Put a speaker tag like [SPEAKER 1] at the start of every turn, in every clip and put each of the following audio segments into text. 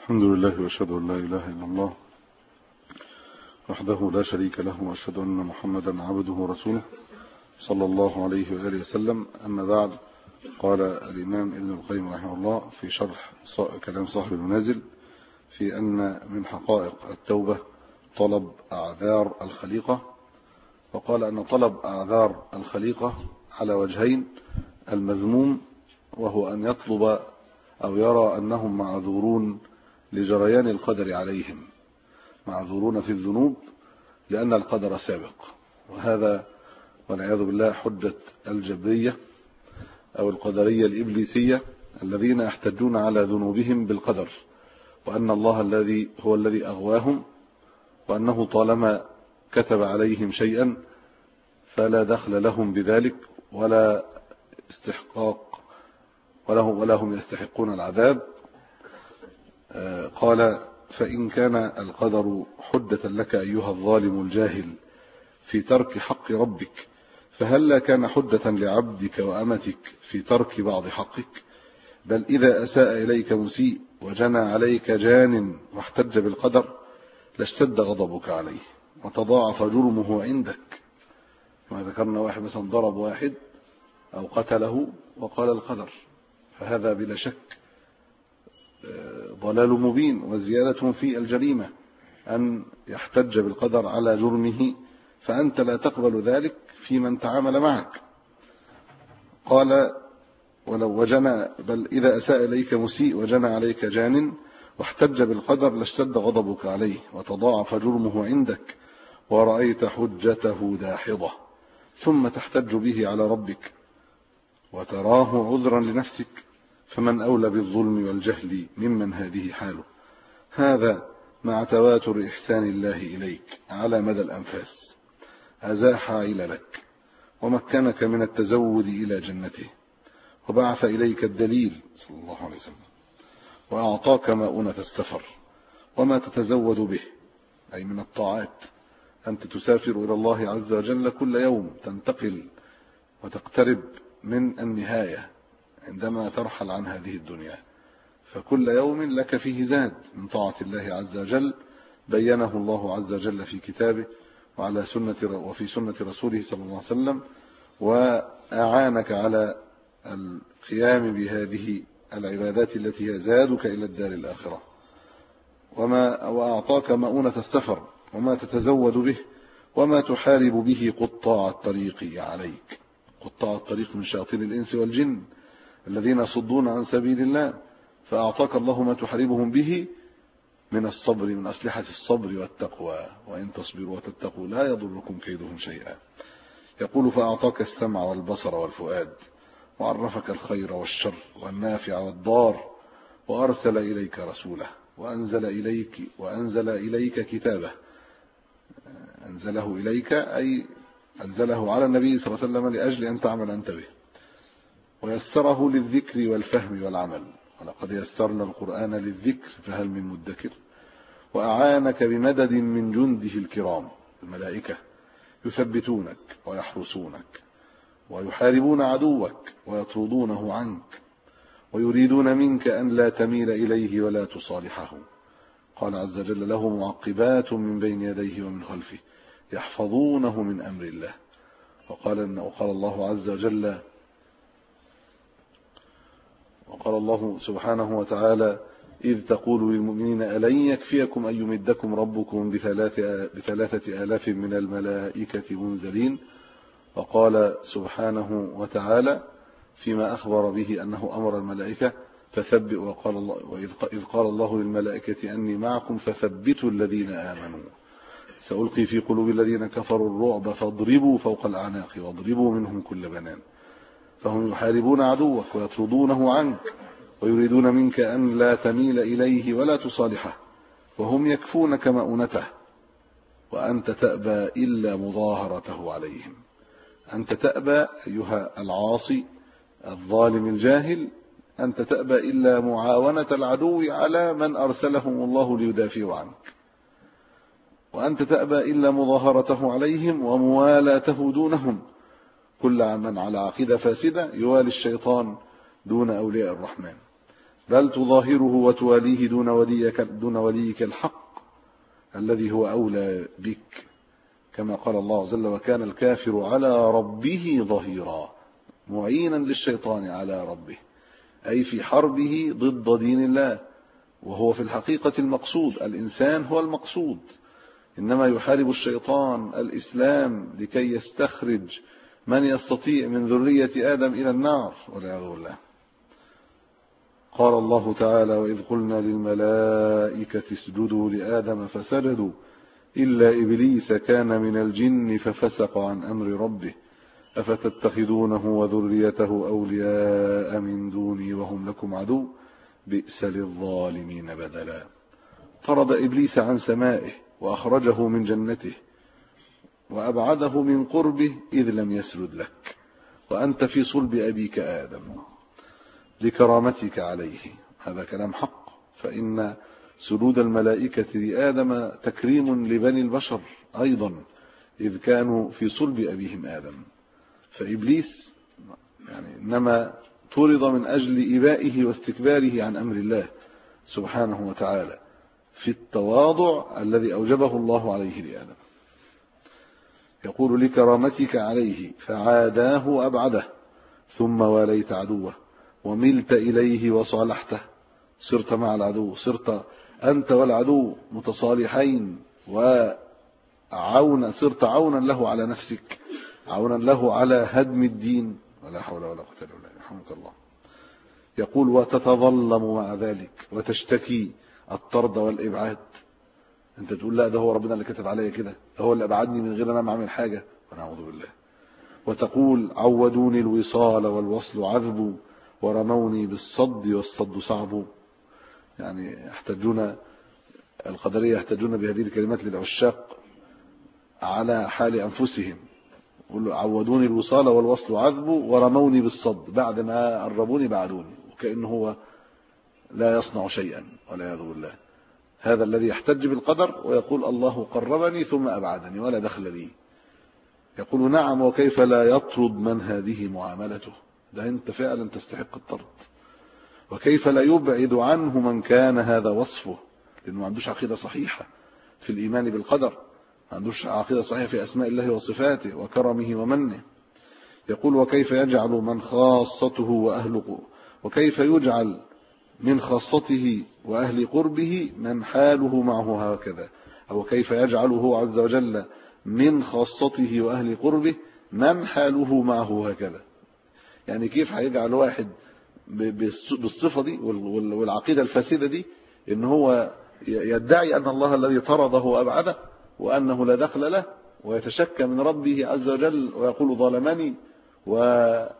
[SPEAKER 1] الحمد لله وأشهد أن لا إله إلا الله وحده لا شريك له، وأشهد أن محمدا عبده ورسوله صلى الله عليه وآله وسلم. أما بعد، قال الإمام ابن القيم رحمه الله في شرح كلام صاحب المنازل في أن من حقائق التوبة طلب أعذار الخليقة، وقال أن طلب أعذار الخليقة على وجهين: المذموم وهو أن يطلب أو يرى أنهم معذورون لجريان القدر عليهم، معذورون في الذنوب لأن القدر سابق، وهذا والعياذ بالله حجة الجبرية أو القدرية الإبليسية الذين يحتجون على ذنوبهم بالقدر، وأن الله هو الذي أغواهم، وأنه طالما كتب عليهم شيئا فلا دخل لهم بذلك ولا استحقاق ولا هم يستحقون العذاب. قال: فإن كان القدر حجة لك أيها الظالم الجاهل في ترك حق ربك، فهل كان حجة لعبدك وأمتك في ترك بعض حقك؟ بل إذا أساء إليك مسيء وجنى عليك جان واحتج بالقدر لاشتد غضبك عليه وتضاعف جرمه عندك. ما ذكرنا واحد مثلا ضرب واحد أو قتله وقال القدر، فهذا بلا شك ضلال مبين وزيادة في الجريمة أن يحتج بالقدر على جرمه، فأنت لا تقبل ذلك في من تعامل معك. قال: ولو وجنى بل إذا أساء إليك مسيء وجنى عليك جان واحتج بالقدر لاشتد غضبك عليه وتضاعف جرمه عندك ورأيت حجته داحضة، ثم تحتج به على ربك وتراه عذرا لنفسك، فمن أولى بالظلم والجهل ممن هذه حاله؟ هذا مع تواتر إحسان الله إليك على مدى الأنفاس، أزاح عللك ومكنك من التزود إلى جنته، وبعث إليك الدليل صلى الله عليه وسلم، وأعطاك مؤونة السفر وما تتزود به، أي من الطاعات. أنت تسافر إلى الله عز وجل كل يوم، تنتقل وتقترب من النهاية عندما ترحل عن هذه الدنيا، فكل يوم لك فيه زاد من طاعة الله عز وجل بينه الله عز وجل في كتابه وفي سنة رسوله صلى الله عليه وسلم، وأعانك على القيام بهذه العبادات التي هي زادك إلى الدار الآخرة. وأعطاك مؤونة السفر وما تتزود به وما تحارب به قطاع الطريق عليك، قطاع الطريق من شياطين الإنس والجن الذين يصدون عن سبيل الله، فأعطاك الله ما تحاربهم به من الصبر، من أسلحة الصبر والتقوى، وإن تصبروا وتتقوا لا يضركم كيدهم شيئا. يقول: فأعطاك السمع والبصر والفؤاد، وعرفك الخير والشر والنافع والضار، وأرسل إليك رسوله، وأنزل إليك كتابه. أنزله إليك أي أنزله على النبي صلى الله عليه وسلم لأجل أن تعمل أنت به، ويسره للذكر والفهم والعمل، ولقد يسرنا القرآن للذكر فهل من مدكر. وأعانك بمدد من جنده الكرام الملائكة يثبتونك ويحرسونك ويحاربون عدوك ويطردونه عنك ويريدون منك أن لا تميل إليه ولا تصالحه. قال عز وجل: له معقبات من بين يديه ومن خلفه يحفظونه من أمر الله. وقال الله سبحانه وتعالى: إذ تقول للمؤمنين ألن يكفيكم أن يمدكم ربكم بثلاثة آلاف من الملائكة منزلين. وقال سبحانه وتعالى فيما أخبر به أنه أمر الملائكة إذ قال الله للملائكة أني معكم فثبتوا الذين آمنوا سألقي في قلوب الذين كفروا الرعب فاضربوا فوق الأعناق واضربوا منهم كل بنان. فهم يحاربون عدوك ويطردونه عنك ويريدون منك أن لا تميل إليه ولا تصالحه، وهم يكفونك مؤونته، وأنت تأبى إلا مظاهرته عليهم. أنت تأبى أيها العاصي الظالم الجاهل، أنت تأبى إلا معاونة العدو على من أرسلهم الله ليدافعوا عنك، وأنت تأبى إلا مظاهرته عليهم وموالاته دونهم. كل من على عقيدة فاسدة يوالي الشيطان دون أولياء الرحمن. بل تظاهره وتواليه دون وليك الحق الذي هو أولى بك، كما قال الله عز وجل: وكان الكافر على ربه ظهيرا، معينا للشيطان على ربه، أي في حربه ضد دين الله. وهو في الحقيقة المقصود، الإنسان هو المقصود، إنما يحارب الشيطان الإسلام لكي يستخرج من يستطيع من ذرية آدم إلى النار والعياذ بالله. قال الله تعالى: وإذ قلنا للملائكة اسجدوا لآدم فسجدوا إلا إبليس كان من الجن ففسق عن أمر ربه أفتتخذونه وذريته أولياء من دوني وهم لكم عدو بئس للظالمين بدلا. طرد إبليس عن سمائه وأخرجه من جنته وأبعده من قربه إذ لم يسجد لك وأنت في صلب أبيك آدم لكرامتك عليه. هذا كلام حق، فإن سجود الملائكة لآدم تكريم لبني البشر أيضا إذ كانوا في صلب أبيهم آدم. فإبليس إنما طرد من أجل إبائه واستكباره عن أمر الله سبحانه وتعالى في التواضع الذي أوجبه الله عليه لآدم. يقول: لكرامتك عليه فعاداه وأبعده ثم واليت عدوه وملت إليه وصالحته، صرت مع العدو، صرت أنت والعدو متصالحين صرت عونا له على نفسك، عونا له على هدم الدين. ولا حول ولا قوة إلا بالله، يرحمك الله. يقول: وتتظلم مع ذلك وتشتكي الطرد والإبعاد. أنت تقول: لا، ده هو ربنا اللي كتب عليا كده، ده هو اللي أبعدني من غير أنا ما أعمل حاجة، ونعوذ بالله. وتقول: عودوني الوصال والوصل عذب ورموني بالصد والصد صعب. يعني يحتجون القدرية يحتجون بهذه الكلمات للعشاق على حال أنفسهم. يقولوا: عودوني الوصال والوصل عذب ورموني بالصد، بعد ما قربوني بعدوني، وكأنه هو لا يصنع شيئا والعياذ بالله. هذا الذي يحتج بالقدر ويقول: الله قربني ثم أبعدني ولا دخل لي. يقول: نعم، وكيف لا يطرد من هذه معاملته؟ ده أنت فعلا تستحق الطرد. وكيف لا يبعد عنه من كان هذا وصفه؟ لأنه ما عندوش عقيدة صحيحة في الإيمان بالقدر، ما عندوش عقيدة صحيحة في أسماء الله وصفاته وكرمه ومنه. يقول: وكيف يجعل من خاصته وأهل وكيف يجعل من خاصته وأهل قربه من حاله معه هكذا، أو كيف يجعله عز وجل من خاصته وأهل قربه من حاله معه هكذا. يعني كيف هيجعل واحد بالصفة دي والعقيدة الفاسدة دي إن هو يدعي أن الله الذي طرده وأبعده وأنه لا دخل له، ويتشكى من ربه عز وجل ويقول: ظلمني، ونسأل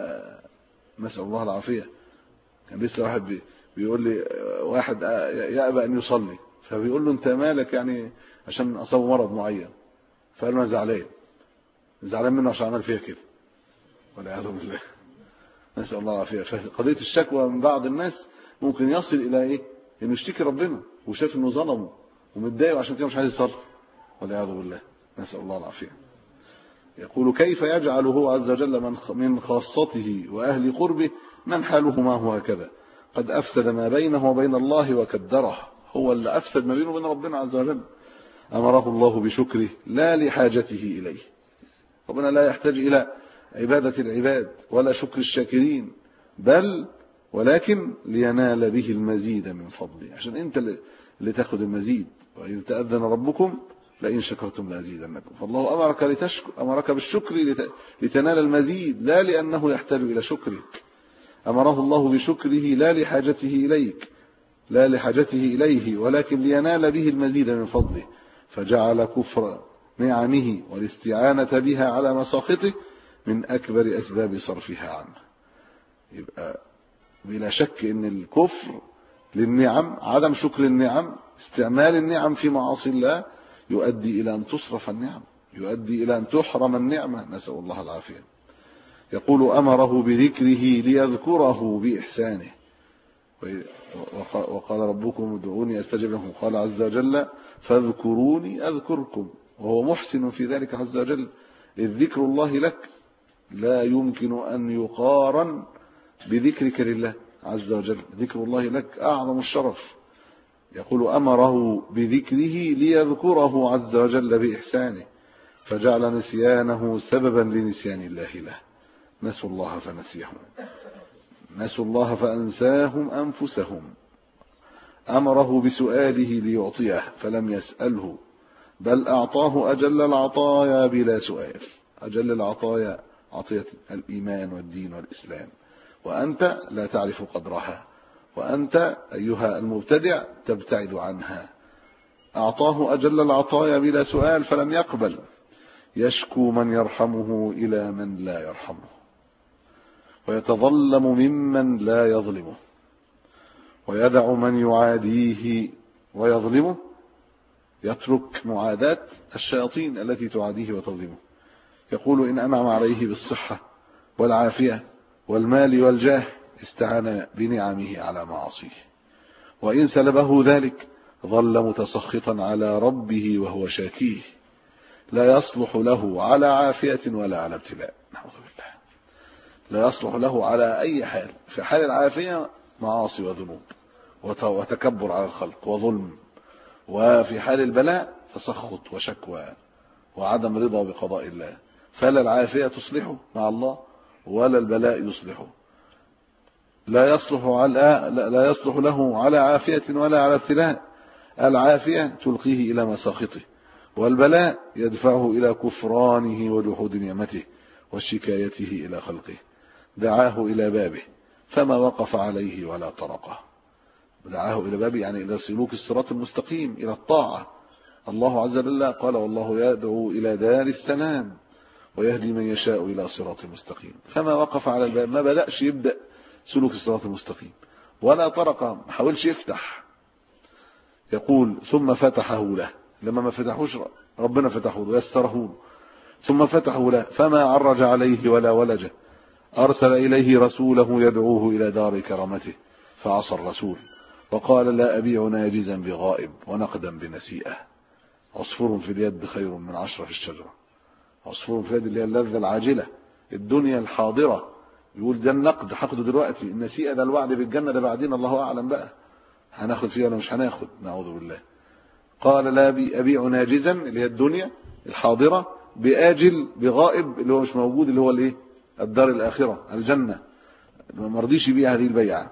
[SPEAKER 1] الله العافية. كان لسه واحد بيقول لي، واحد يأبى أن يصلي، فبيقول له: أنت مالك يعني؟ عشان أصاب مرض معين. فقال له: أنا زعلان منه عشان عمل فيها كده، والعياذ بالله، نسأل الله العافية. فقضية الشكوى من بعض الناس ممكن يصل إلى إيه؟ إنه يشتكي ربنا وشاف إنه ظلمه ومتضايق وعشان كده مش عايز يصلي، والعياذ بالله، نسأل الله العافية. يقول: كيف يجعل هو عز وجل من خاصته وأهل قربه من حاله معه هكذا؟ قد أفسد ما بينه وبين الله وكدره، هو اللي أفسد ما بينه وبين ربنا عز وجل. أمره الله بشكره لا لحاجته إليه. ربنا لا يحتاج إلى عبادة العباد ولا شكر الشاكرين، بل ولكن لينال به المزيد من فضله، عشان أنت اللي تأخذ المزيد. وإذ تأذن ربكم لئن شكرتم لأزيدنكم. فالله أمرك بالشكر لتنال المزيد، لا لأنه يحتاج إلى شكرك. أمره الله بشكره لا لحاجته إليه ولكن لينال به المزيد من فضله، فجعل كفر نعمه والاستعانة بها على مساخطه من أكبر أسباب صرفها عنه. يبقى بلا شك أن الكفر للنعم، عدم شكر النعم، استعمال النعم في معاصي الله يؤدي إلى أن تصرف النعم، يؤدي إلى أن تحرم النعمة، نسأل الله العافية. يقول: أمره بذكره ليذكره بإحسانه. وقال ربكم ادعوني أستجب لكم، قال عز وجل: فاذكروني أذكركم، وهو محسن في ذلك عز وجل. إذ ذكر الله لك لا يمكن أن يقارن بذكرك لله عز وجل، ذكر الله لك أعظم الشرف. يقول أمره بذكره ليذكره عز وجل بإحسانه، فجعل نسيانه سببا لنسيان الله له. نسوا الله فنسيهم، نسوا الله فأنساهم أنفسهم. أمره بسؤاله ليعطيه فلم يسأله، بل أعطاه أجل العطايا بلا سؤال. أجل العطايا عطية الإيمان والدين والإسلام، وأنت لا تعرف قدرها، وأنت أيها المبتدع تبتعد عنها. أعطاه أجل العطايا بلا سؤال فلم يقبل. يشكو من يرحمه إلى من لا يرحمه، ويتظلم ممن لا يظلمه، ويدع من يعاديه ويظلمه. يترك معاداة الشياطين التي تعاديه وتظلمه. يقول إن أنعم عليه بالصحة والعافية والمال والجاه استعان بنعمه على معاصيه، وإن سلبه ذلك ظل متسخطا على ربه وهو شاكيه. لا يصلح له على عافية ولا على ابتلاء، نعوذ بالله. لا يصلح له على أي حال. في حال العافية معاصي وذنوب وتكبر على الخلق وظلم، وفي حال البلاء تسخط وشكوى وعدم رضا بقضاء الله. فلا العافية تصلحه مع الله ولا البلاء يصلحه. لا يصلح له على عافية ولا على ابتلاء. العافية تلقيه إلى مساخطه، والبلاء يدفعه إلى كفرانه وجحود نعمته وشكايته إلى خلقه. دعاه إلى بابه فما وقف عليه ولا طرقه. دعاه إلى بابه يعني إلى سلوك الصراط المستقيم، إلى الطاعة. الله عز وجل قال والله يدعو إلى دار السلام ويهدي من يشاء إلى صراط مستقيم. فما وقف على الباب، ما بدأش يبدأ سلوك الصراط المستقيم ولا طرق، ما حاولش يفتح. يقول ثم فتحه له، لما ما فتحوش ربنا فتحه له ويسره له. ثم فتحه له فما عرج عليه ولا ولجه. أرسل إليه رسوله يدعوه إلى دار كرامته فعصى الرسول وقال لا أبيع ناجزا بغائب ونقدا بنسيئة. عصفور في اليد خير من 10 في الشجرة. عصفور في اليد اللي هي اللذة العاجلة، الدنيا الحاضرة. يقول ده النقد هاخده دلوقتي، النسيئة ده الوعد بالجنة ده بعدين الله أعلم بقى هناخد فيها ولا مش هناخد، نعوذ بالله. قال لا أبيع ناجزا اللي هي الدنيا الحاضرة بآجل بغائب اللي هو مش موجود، اللي هو الايه؟ الدار الآخرة الجنة. ما مرضيش يبيع هذه البيعة.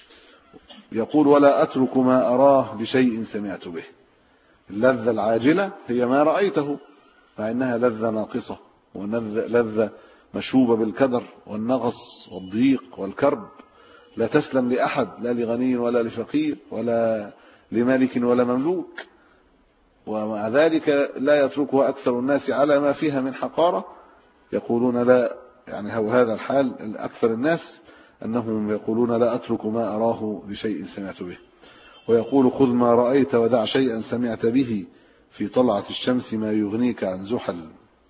[SPEAKER 1] يقول ولا أترك ما أراه لشيء سمعت به. اللذة العاجلة هي ما رأيته، مع إنها لذة ناقصة ولذة مشوبة بالكدر والنغص والضيق والكرب. لا تسلم لأحد، لا لغني ولا لفقير ولا لمالك ولا مملوك. ومع ذلك لا يتركها أكثر الناس على ما فيها من حقارة. يقولون لا، يعني هو هذا الحال أكثر الناس أنهم يقولون لا أترك ما أراه لشيء سمعت به. ويقول خذ ما رأيت ودع شيئا سمعت به في طلعة الشمس ما يغنيك عن زحل.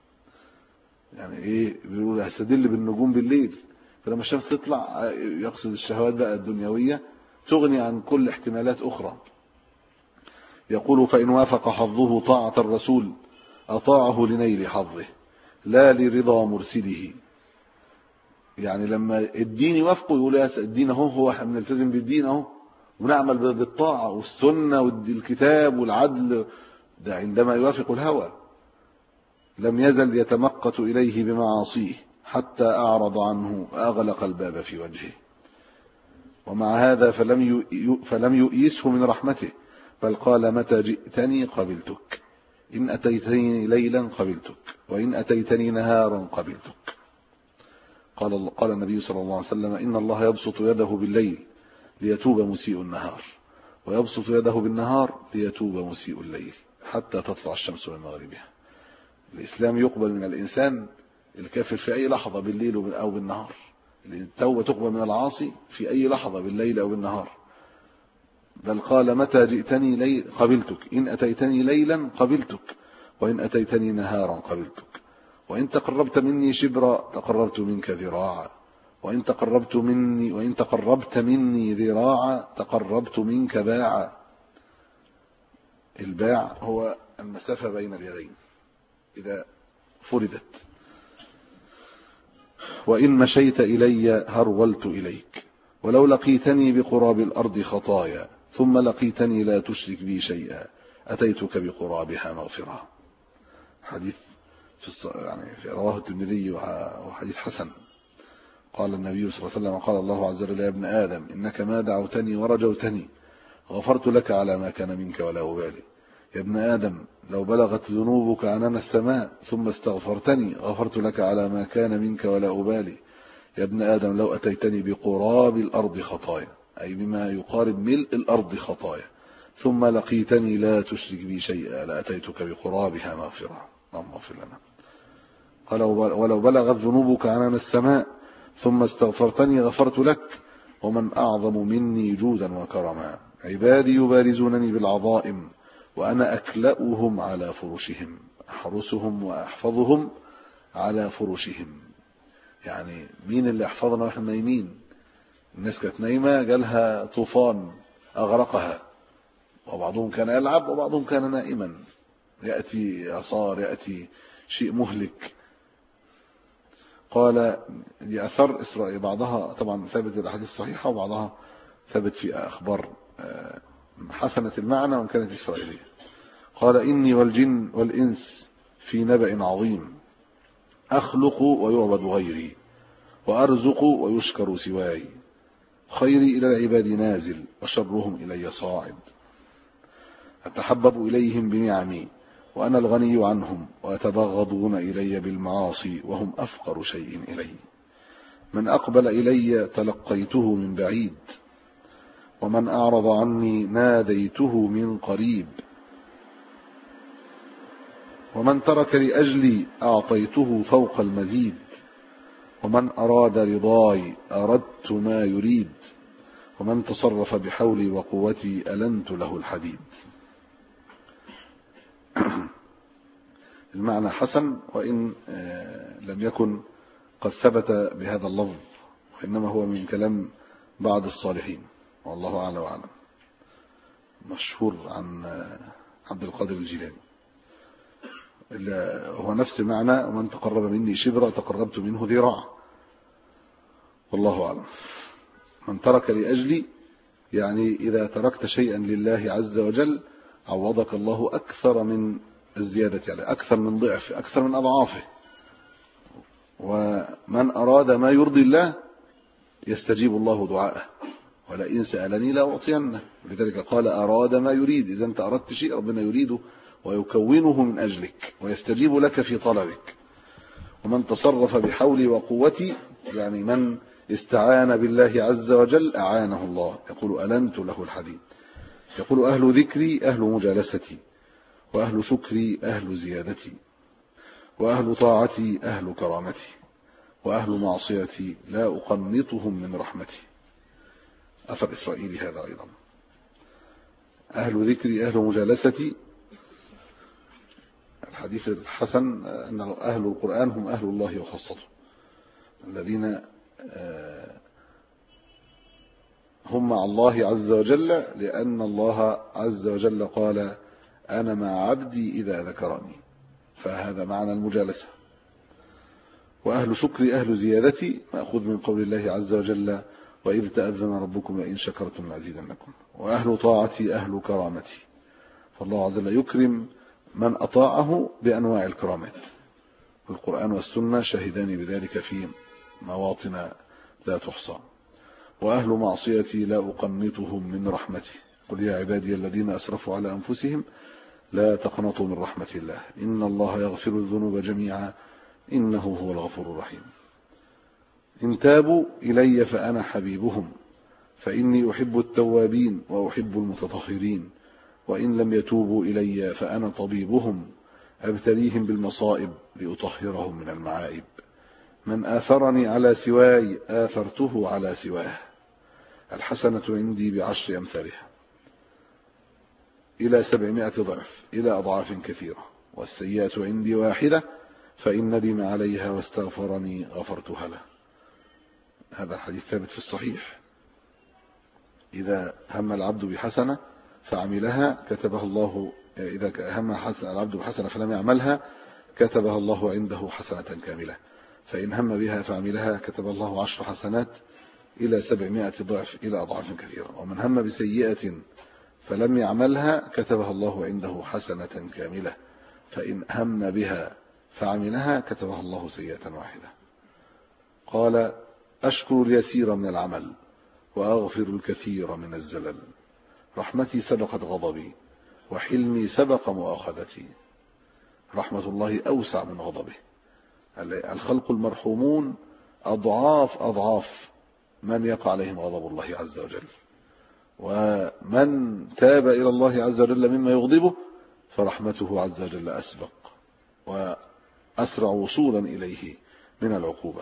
[SPEAKER 1] يعني ايه؟ بيقول هستدل بالنجوم بالليل، فلما الشمس تطلع يقصد الشهوات بقى الدنيوية تغني عن كل احتمالات أخرى. يقول فإن وافق حظه طاعة الرسول أطاعه لنيل حظه لا لرضا مرسله. يعني لما الدين يوافقه يقول يا الدين هو احنا بنلتزم بالدين اهو ونعمل بالطاعة والسنة والكتاب والعدل. ده عندما يوافق الهوى لم يزل يتمقت إليه بمعاصيه حتى أعرض عنه وأغلق الباب في وجهه. ومع هذا فلم يؤيسه من رحمته، بل قال متى جئتني قبلتك، إن أتيتني ليلا قبلتك، وإن أتيتني نهارا قبلتك. قال النبي صلى الله عليه وسلم إن الله يبسط يده بالليل ليتوب مسيء النهار، ويبسط يده بالنهار ليتوب مسيء الليل حتى تطلع الشمس من مغربها. الإسلام يقبل من الإنسان الكافر في أي لحظة بالليل أو بالنهار. التوبة تقبل من العاصي في أي لحظة بالليل أو بالنهار. بل قال متى جئتني قبلتك، إن أتيتني ليلا قبلتك، وإن أتيتني نهارا قبلتك، وإن تقربت مني شبرا تقربت منك ذراعا، وإن تقربت مني ذراعا تقربت منك باعا. الباع هو المسافة بين اليدين إذا فردت. وإن مشيت إلي هرولت إليك، ولو لقيتني بقراب الأرض خطايا ثم لقيتني لا تشرك بي شيئا أتيتك بقرابها مغفرة. حديث في رواه الترمذي وحديث حسن. قال النبي صلى الله عليه وسلم قال الله عز وجل: يا ابن آدم إنك ما دعوتني ورجوتني غفرت لك على ما كان منك ولا أبالي. يا ابن آدم لو بلغت ذنوبك عنان السماء ثم استغفرتني غفرت لك على ما كان منك ولا أبالي. يا ابن آدم لو أتيتني بقراب الأرض خطايا، أي بما يقارب ملء الأرض خطايا، ثم لقيتني لا تشرك بي شيئا لأتيتك بقرابها مغفرة. اللهم اغفر لنا. قال: ولو بلغت ذنوبك عنان السماء ثم استغفرتني غفرت لك. ومن أعظم مني جودا وكرما. عبادي يبارزونني بالعظائم وأنا أكلأهم على فرشهم، أحرسهم وأحفظهم على فرشهم. يعني مين اللي أحفظنا ونحن نايمين؟ الناس كانت نايمة جالها طوفان أغرقها، وبعضهم كان يلعب وبعضهم كان نائما، يأتي إعصار، يأتي شيء مهلك. قال: دي أثر إسرائيل، بعضها طبعا ثابت في الأحاديث الصحيحة وبعضها ثابت في أخبار حسنة المعنى وإن كانت إسرائيلية. قال: إني والجن والإنس في نبأ عظيم، أخلق ويعبد غيري، وأرزق ويشكر سواي، خيري إلى العباد نازل وشرهم إلي صاعد، أتحبب إليهم بنعمي وأنا الغني عنهم، ويتبغضون إلي بالمعاصي وهم أفقر شيء إلي. من أقبل إلي تلقيته من بعيد، ومن أعرض عني ناديته من قريب، ومن ترك لأجلي أعطيته فوق المزيد، ومن أراد رضاي أردت ما يريد، ومن تصرف بحولي وقوتي ألنت له الحديد. المعنى حسن، وإن لم يكن قد ثبت بهذا اللفظ، وإنما هو من كلام بعض الصالحين، والله أعلم وأعلم. مشهور عن عبد القادر الجيلاني، هو نفس معنى: ومن تقرب مني شبرا تقربت منه ذراع، والله أعلم. من ترك لأجلي، يعني إذا تركت شيئا لله عز وجل عوضك الله أكثر من الزيادة، يعني أكثر من ضعف، أكثر من أضعافه. ومن أراد ما يرضي الله يستجيب الله دعاءه، ولئن سألني لأعطينه. لذلك قال: أراد ما يريد. إذا أنت أردت شيء ربنا يريده ويكونه من أجلك ويستجيب لك في طلبك. ومن تصرف بحولي وقوتي، يعني من استعان بالله عز وجل أعانه الله. يقول: ألنت له الحديد. يقول: أهل ذكري أهل مجالستي، وأهل شكري أهل زيادتي، وأهل طاعتي أهل كرامتي، وأهل معصيتي لا أقنطهم من رحمتي. أثر إسرائيلي هذا أيضا. أهل ذكري أهل مجالستي، الحديث الحسن أن أهل القرآن هم أهل الله وخاصته، الذين هم مع الله عز وجل، لأن الله عز وجل قال: أنا مع عبدي إذا ذكرني، فهذا معنى المجالسة. وأهل شكري أهل زيادتي، مأخوذ من قول الله عز وجل: وإذ تأذن ربكم لئن شكرتم لأزيدنكم. وأهل طاعتي أهل كرامتي، فالله عز وجل يكرم من أطاعه بأنواع الكرامات، والقرآن والسنة شهدان بذلك في مواطن لا تحصى. وأهل معصيتي لا أقنطهم من رحمتي، قل يا عبادي الذين أسرفوا على أنفسهم لا تقنطوا من رحمة الله إن الله يغفر الذنوب جميعا إنه هو الغفور الرحيم. إن تابوا إلي فأنا حبيبهم، فإني أحب التوابين وأحب المتطهرين، وإن لم يتوبوا إلي فأنا طبيبهم، أبتليهم بالمصائب لأطهرهم من المعائب. من آثرني على سواي آثرته على سواه، الحسنة عندي ب10 أمثالها إلى 700 ضعف إلى أضعاف كثيرة، والسيئة عندي واحدة فإن ندم عليها واستغفرني غفرتها له. هذا الحديث ثابت في الصحيح: إذا هم العبد بحسنة فعملها كتبها الله، إذا هم العبد بحسنة فلم يعملها كتبها الله عنده حسنة كاملة، فإن هم بها فعملها كتب الله 10 حسنات إلى 700 ضعف إلى أضعاف كثيرة. ومن هم بسيئة فلم يعملها كتبها الله عنده حسنة كاملة، فإن هم بها فعملها كتبها الله سيئة واحدة. قال أشكر اليسير من العمل وأغفر الكثير من الزلل، رحمتي سبقت غضبي وحلمي سبق مؤاخذتي. رحمة الله أوسع من غضبه. الخلق المرحومون أضعاف من يقع عليهم غضب الله عز وجل، ومن تاب إلى الله عز وجل مما يغضبه فرحمته عز وجل أسبق وأسرع وصولا إليه من العقوبة.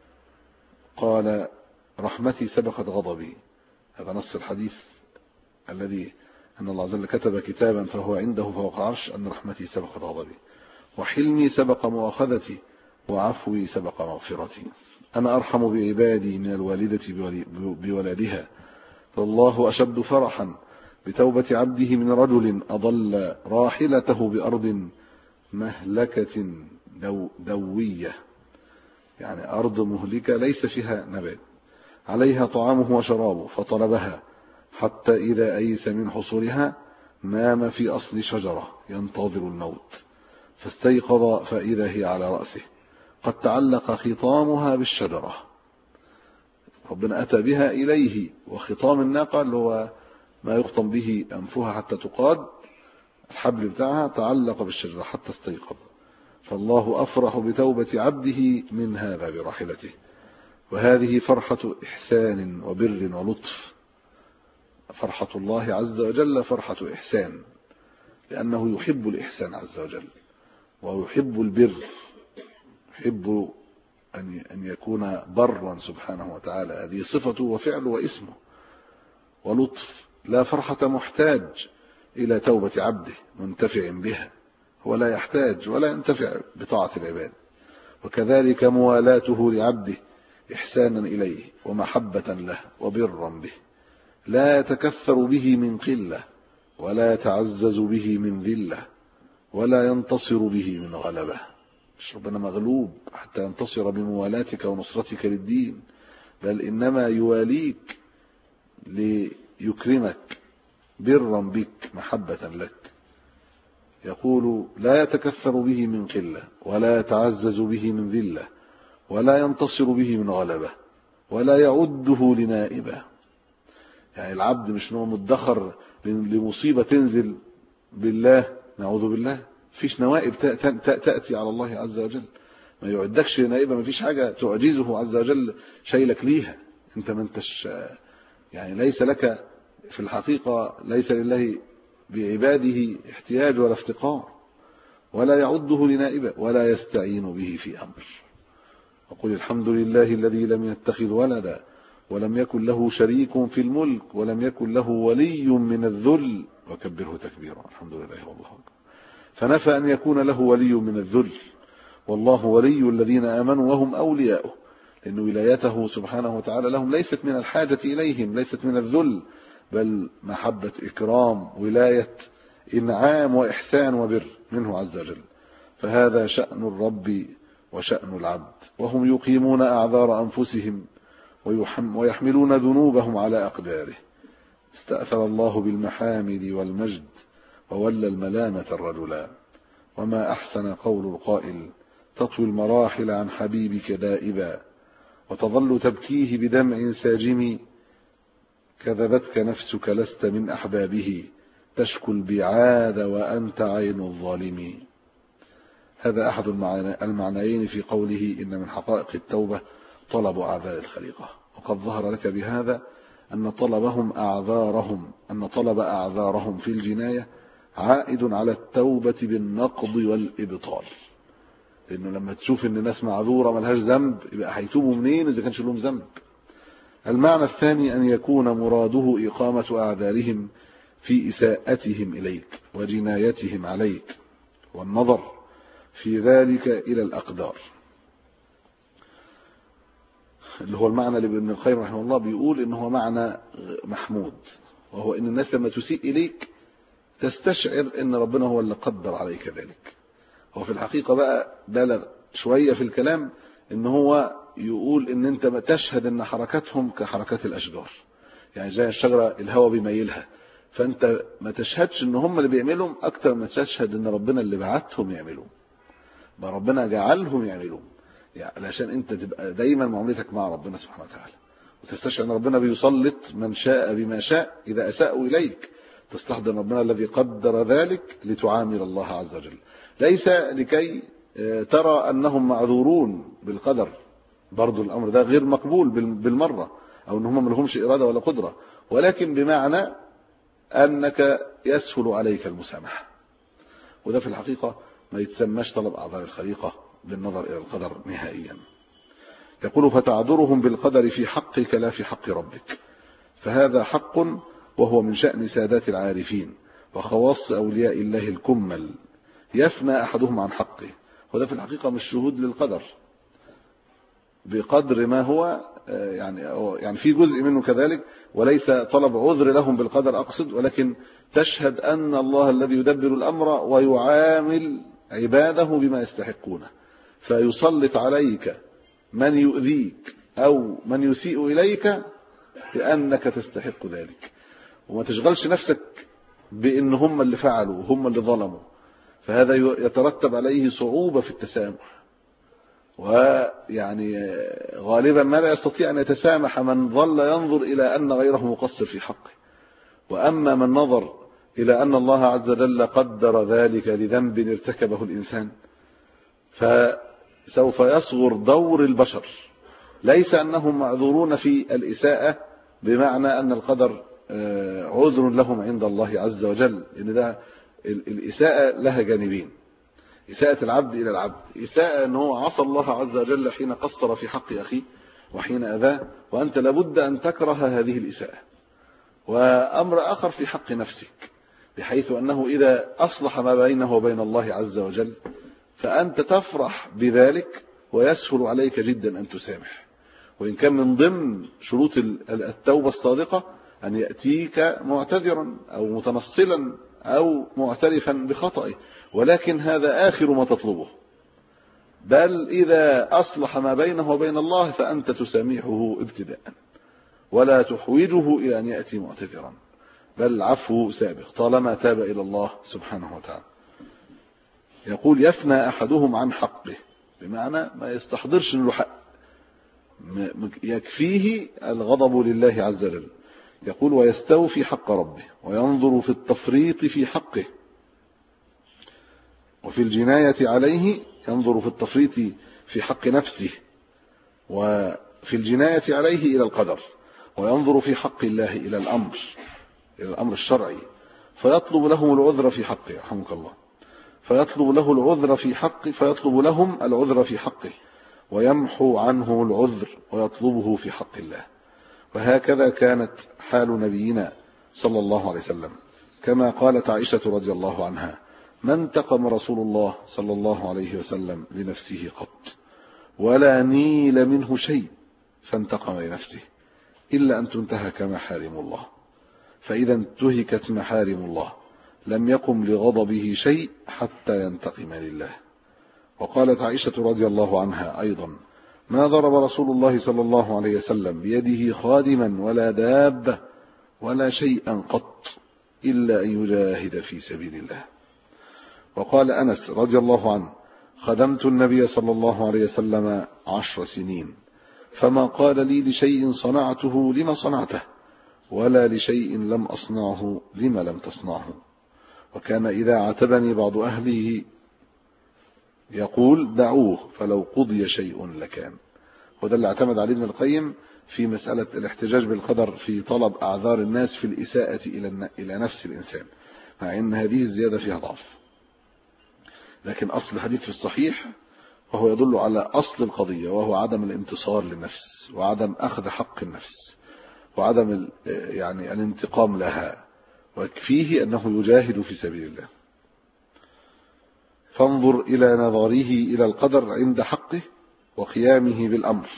[SPEAKER 1] قال رحمتي سبقت غضبي، هذا نص الحديث الذي أن الله عز وجل كتب كتابا فهو عنده فوق عرش أن رحمتي سبقت غضبي، وحلمي سبق مؤاخذتي، وعفوي سبق مغفرتي. أنا أرحم بعبادي من الوالدة بولدها، فالله أشد فرحا بتوبة عبده من رجل أضل راحلته بأرض مهلكة دوية، يعني أرض مهلكة ليس فيها نبات، عليها طعامه وشرابه فطلبها حتى إذا أيس من حصولها نام في أصل شجرة ينتظر الموت، فاستيقظ فإذا هي على رأسه قد تعلق خطامها بالشجرة. ربنا أتى بها إليه، وخطام الناقة اللي هو ما يخطم به أنفها حتى تقاد، الحبل بتاعها تعلق بالشجرة حتى استيقظ. فالله أفرح بتوبة عبده من هذا براحلته. وهذه فرحة إحسان وبر ولطف. فرحة الله عز وجل فرحة إحسان، لأنه يحب الإحسان عز وجل ويحب البر، يحب أن يكون برا سبحانه وتعالى، هذه صفته وفعله واسمه. ولطف، لا فرحة محتاج إلى توبة عبده منتفع بها، هو لا يحتاج ولا ينتفع بطاعة العباد. وكذلك موالاته لعبده إحسانا إليه ومحبة له وبرا به، لا يتكثر به من قلة ولا يتعزز به من ذلة ولا ينتصر به من غلبة. مش ربنا مغلوب حتى ينتصر بموالاتك ونصرتك للدين، بل إنما يواليك ليكرمك برا بك محبة لك. يقول لا يتكثر به من قلة ولا يتعزز به من ذلة ولا ينتصر به من غلبة ولا يعده لنائبة. يعني العبد مش نوع مدخر لمصيبة تنزل بالله، نعوذ بالله، فيش نوائب تأتي على الله عز وجل، ما يعدكش نائبة، ما فيش حاجة تعجزه عز وجل شيلك ليها. انت ما انتش يعني ليس لك في الحقيقة، ليس لله بعباده احتياج ولا افتقار، ولا يعده لنائبة ولا يستعين به في أمر. وقل الحمد لله الذي لم يتخذ ولدا ولم يكن له شريك في الملك ولم يكن له ولي من الذل وكبره تكبيرا. الحمد لله والله أكبر. فنفى أن يكون له ولي من الذل، والله ولي الذين آمنوا وهم أولياؤه، لأن ولايته سبحانه وتعالى لهم ليست من الحاجة إليهم، ليست من الذل، بل محبة إكرام ولاية إنعام وإحسان وبر منه عز وجل. فهذا شأن الرب وشأن العبد، وهم يقيمون أعذار أنفسهم ويحملون ذنوبهم على أقداره. استأثر الله بالمحامد والمجد وولى الملامة الرجلا. وما أحسن قول القائل تطوي المراحل عن حبيبك دائبا وتظل تبكيه بدمع ساجم، كذبتك نفسك لست من أحبابه تشكو البعاد وأنت عين الظالم. هذا أحد المعنيين في قوله إن من حقائق التوبة طلب أعذار الخليقة. وقد ظهر لك بهذا أن طلب أعذارهم في الجناية عائد على التوبة بالنقض والإبطال، لأنه لما تشوف أن الناس معذورة ملهاش ذنب يبقى هيتوبوا منين إذا كانش لهم ذنب. المعنى الثاني أن يكون مراده إقامة أعذارهم في إساءتهم إليك وجنايتهم عليك، والنظر في ذلك إلى الأقدار، اللي هو المعنى اللي ابن القيم رحمه الله بيقول إنه هو معنى محمود، وهو إن الناس لما تسيء إليك تستشعر إن ربنا هو اللي قدر عليك ذلك. هو في الحقيقة بقى بلغ شوية في الكلام إن هو يقول ان انت تشهد ان حركاتهم كحركات الاشجار، يعني زي الشجرة الهواء بيميلها، فانت ما تشهدش ان هم اللي بيعملهم اكتر ما تشهد ان ربنا اللي بعتهم يعملهم، ما ربنا جعلهم يعملهم، يعني عشان انت تبقى دايما معاملتك مع ربنا سبحانه وتعالى، وتستشعر ان ربنا بيسلط من شاء بما شاء اذا اساءوا اليك، تستحضر ربنا الذي قدر ذلك لتعامل الله عز وجل، ليس لكي ترى انهم معذورون بالقدر، برضو الامر ده غير مقبول بالمرة، او ان هم ما لهمش اراده ولا قدرة، ولكن بمعنى انك يسهل عليك المسامحة، وده في الحقيقة ما يتسماش طلب اعذار الخليقة بالنظر الى القدر نهائيا. يقول فتعذرهم بالقدر في حقك لا في حق ربك، فهذا حق وهو من شأن سادات العارفين وخواص أولياء الله الكمل، يفنى أحدهم عن حقه، وده في الحقيقة مش شهود للقدر بقدر ما هو يعني في جزء منه كذلك، وليس طلب عذر لهم بالقدر أقصد، ولكن تشهد أن الله الذي يدبر الأمر ويعامل عباده بما يستحقونه، فيسلط عليك من يؤذيك أو من يسيء إليك لأنك تستحق ذلك، وما تشغلش نفسك بأن هم اللي فعلوا وهم اللي ظلموا، فهذا يترتب عليه صعوبة في التسامح، ويعني غالبا ما لا يستطيع أن يتسامح من ظل ينظر إلى أن غيره مقصر في حقه، وأما من نظر إلى أن الله عز وجل قدر ذلك لذنب ارتكبه الإنسان فسوف يصغر دور البشر، ليس أنهم معذورون في الإساءة بمعنى أن القدر عذر لهم عند الله عز وجل، إن ده الإساءة لها جانبين، إساءة العبد إلى العبد، إساءة أنه عصى الله عز وجل حين قصر في حق أخيه وحين أذاه، وأنت لابد أن تكره هذه الإساءة، وأمر آخر في حق نفسك، بحيث أنه إذا أصلح ما بينه وبين الله عز وجل فأنت تفرح بذلك ويسهل عليك جدا أن تسامح، وإن كان من ضمن شروط التوبة الصادقة أن يأتيك معتذرا أو متنصلا أو معترفا بخطئه، ولكن هذا آخر ما تطلبه، بل إذا أصلح ما بينه وبين الله فأنت تسامحه ابتداء، ولا تحوجه إلى أن يأتي معتذرا، بل العفو سابق طالما تاب إلى الله سبحانه وتعالى. يقول يفنى أحدهم عن حقه، بمعنى ما يستحضرش له حق، يكفيه الغضب لله عز وجل. يقول ويستوفي حق ربه وينظر في التفريط في حقه، وفي الجناية عليه ينظر في التفريط في حق نفسه، وفي الجناية عليه إلى القدر، وينظر في حق الله إلى الأمر الشرعي، فيطلب لهم العذر في حقه، رحمك الله، فيطلب لهم العذر في حقه ويمحو عنه العذر ويطلبه في حق الله. وهكذا كانت حال نبينا صلى الله عليه وسلم، كما قالت عائشة رضي الله عنها ما انتقم رسول الله صلى الله عليه وسلم لنفسه قط ولا نيل منه شيء فانتقم لنفسه إلا أن تنتهك محارم الله، فإذا انتهكت محارم الله لم يقم لغضبه شيء حتى ينتقم لله. وقالت عائشة رضي الله عنها أيضا ما ضرب رسول الله صلى الله عليه وسلم بيده خادما ولا دابة ولا شيئا قط إلا أن يجاهد في سبيل الله. وقال أنس رضي الله عنه خدمت النبي صلى الله عليه وسلم 10 سنين فما قال لي لشيء صنعته لما صنعته ولا لشيء لم أصنعه لما لم تصنعه، وكان إذا عاتبني بعض أهله يقول دعوه فلو قضي شيء لكان. وده اللي اعتمد عليه ابن القيم في مسألة الاحتجاج بالقدر في طلب أعذار الناس في الإساءة إلى نفس الإنسان، مع أن هذه الزيادة فيها ضعف، لكن أصل الحديث في الصحيح وهو يدل على أصل القضية، وهو عدم الانتصار للنفس وعدم أخذ حق النفس وعدم يعني الانتقام لها، ويكفيه أنه يجاهد في سبيل الله. فانظر إلى نظره إلى القدر عند حقه وقيامه بالأمر،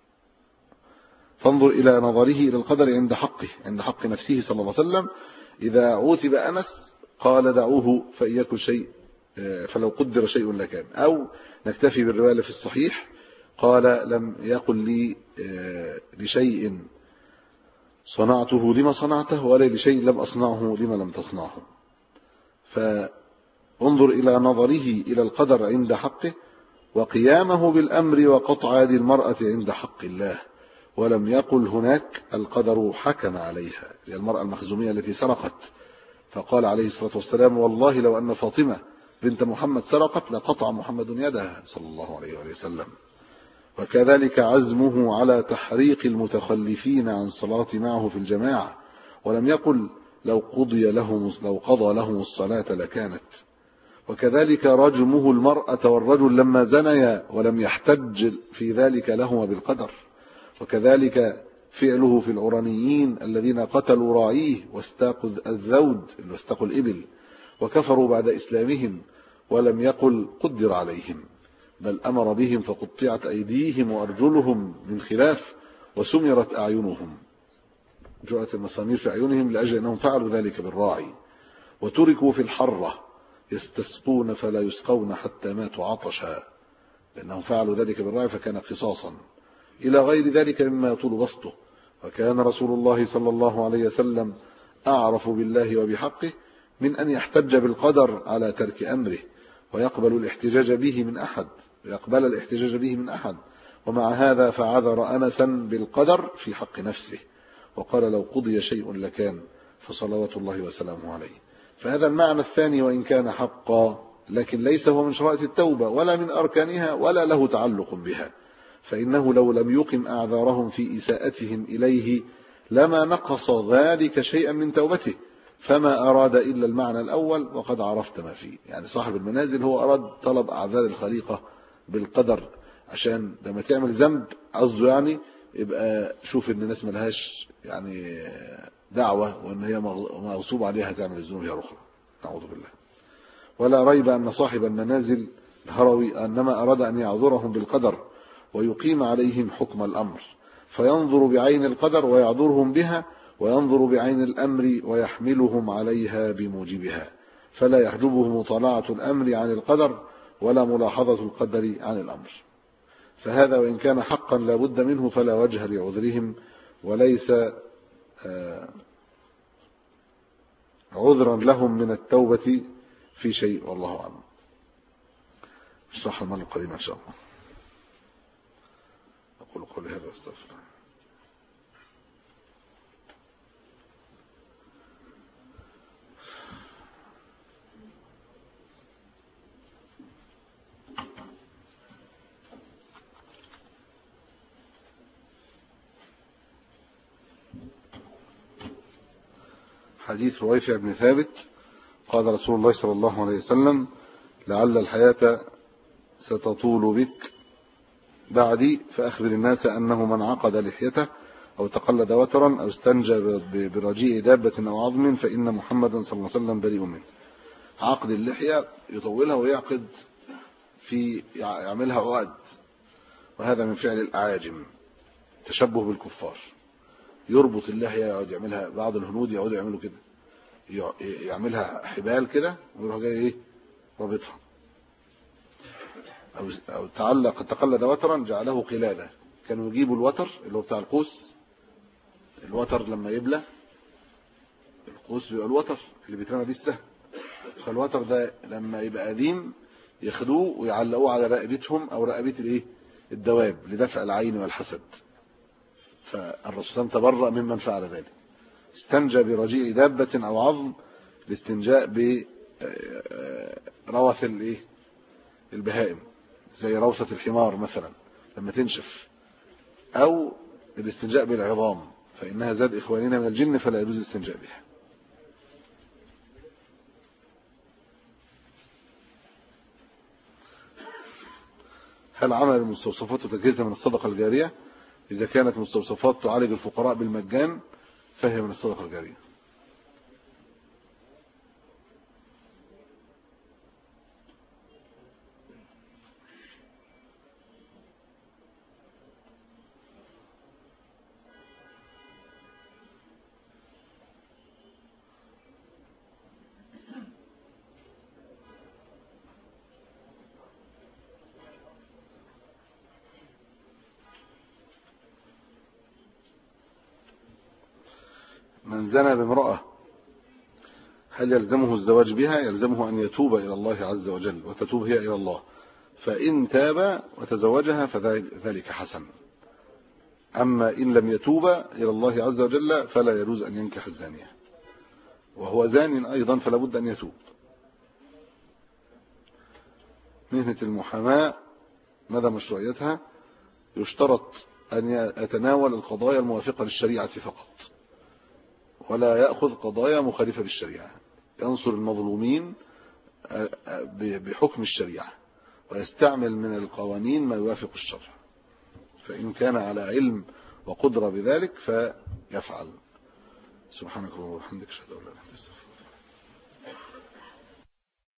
[SPEAKER 1] فانظر إلى نظره إلى القدر عند حقه، عند حق نفسه صلى الله عليه وسلم. إذا عوتب أنس قال دعوه فإن يكن شيء فلو قدر شيء لكان، أو نكتفي بالرواية في الصحيح قال لم يقل لي لشيء صنعته لما صنعته، ولا لشيء لم أصنعه لما لم تصنعه. فانظر إلى نظره إلى القدر عند حقه، وقيامه بالأمر وقطع يد المرأة عند حق الله. ولم يقل هناك القدر حكم عليها، هي المرأة المخزومية التي سرقت، فقال عليه الصلاة والسلام: والله لو أن فاطمة بنت محمد سرقت لقطع محمد يدها صلى الله عليه وسلم. وكذلك عزمه على تحريق المتخلفين عن الصلاة معه في الجماعة، ولم يقل لو قضى لهم الصلاة لكانت. وكذلك رجمه المرأة والرجل لما زنيا، ولم يحتج في ذلك لهما بالقدر. وكذلك فعله في العرانيين الذين قتلوا راعيه واستاقوا الذود واستاقوا الإبل وكفروا بعد إسلامهم، ولم يقل قدر عليهم، بل أمر بهم فقطعت أيديهم وأرجلهم من خلاف وسمرت أعينهم، جعلت المسامير في أعينهم لأجل أنهم فعلوا ذلك بالراعي. وتركوا في الحرة يستسقون فلا يسقون حتى ماتوا عطشا، لأنهم فعلوا ذلك بالراعي فكان قصاصا، إلى غير ذلك مما يطول بسطه. وكان رسول الله صلى الله عليه وسلم أعرف بالله وبحقه من أن يحتج بالقدر على ترك أمره ويقبل الاحتجاج به من أحد. ومع هذا فعذر أنسا بالقدر في حق نفسه، وقال: لو قضي شيء لكان، فصلوات الله وسلامه عليه. فهذا المعنى الثاني وإن كان حقا، لكن ليس هو من شرائط التوبة ولا من أركانها ولا له تعلق بها، فإنه لو لم يقم أعذارهم في إساءتهم إليه لما نقص ذلك شيئا من توبته، فما أراد إلا المعنى الأول وقد عرفت ما فيه. يعني صاحب المنازل هو أراد طلب أعذار الخليقة بالقدر، عشان لما تعمل ذنب قصده يعني يبقى شوف ان الناس ملهاش يعني دعوة، وان هي مغصوب عليها تعمل الذنوب هي أخرى، نعوذ بالله. ولا ريب أن صاحب المنازل الهروي انما أراد أن يعذرهم بالقدر ويقيم عليهم حكم الأمر، فينظر بعين القدر ويعذرهم بها، وينظر بعين الأمر ويحملهم عليها بموجبها، فلا يحجبه مطالعة الأمر عن القدر ولا ملاحظة القدر عن الأمر. فهذا وإن كان حقا لا بد منه فلا وجه لعذرهم، وليس عذرا لهم من التوبة في شيء، والله أعلم. اشرح المرة القديمة إن شاء الله. أقول قولي هذا واستغفر. حديث رويفع بن ثابت قال رسول الله صلى الله عليه وسلم: لعل الحياة ستطول بك بعدي، فأخبر الناس أنه من عقد لحيته أو تقلد وترا أو استنجى برجيء دابة أو عظم فإن محمدا صلى الله عليه وسلم بريء منه. عقد اللحية يطولها ويعقد يعملها عقد، وهذا من فعل الأعاجم، تشبه بالكفار. يربط اللحية، يقعد يعملها، بعض الهنود يقعدوا يعملوا كده، يعملها حبال كده ويروح جاي ايه رابطها، او تقلد وترا جعله قلادة. كانوا يجيبوا الوتر اللي هو بتاع القوس، الوتر لما يبلى القوس بيبقى الوتر اللي بيترمى بيه السهم، فالوتر ده لما يبقى قديم ياخدوه ويعلقوه على رقبتهم او رقبة الايه الدواب لدفع العين والحسد. فالرسول تبرأ ممن فعل ذلك، استنجى برجيء دابة او عظم، الاستنجاء بروث الايه البهائم زي روثة الحمار مثلا لما تنشف، او الاستنجاء بالعظام فإنها زاد إخواننا من الجن فلا يجوز الاستنجاء بها. هل عمل المستوصفات وتجهيزها من الصدقة الجارية؟ إذا كانت مستوصفات تعالج الفقراء بالمجان فهي من الصدقة الجارية. من زنى بامرأة هل يلزمه الزواج بها؟ يلزمه أن يتوب إلى الله عز وجل وتتوب هي إلى الله، فإن تاب وتزوجها فذلك حسن. أما إن لم يتوب إلى الله عز وجل فلا يجوز أن ينكح الزانية، وهو زان أيضا فلا بد أن يتوب. مهنة المحاماة ماذا مشروعيتها؟ يشترط أن يتناول القضايا الموافقة للشريعة فقط، ولا يأخذ قضايا مخالفة للشريعة، ينصر المظلومين بحكم الشريعة ويستعمل من القوانين ما يوافق الشرع، فإن كان على علم وقدرة بذلك فيفعل. سبحانك اللهم وبحمدك أشهد أن لا إله إلا أنت.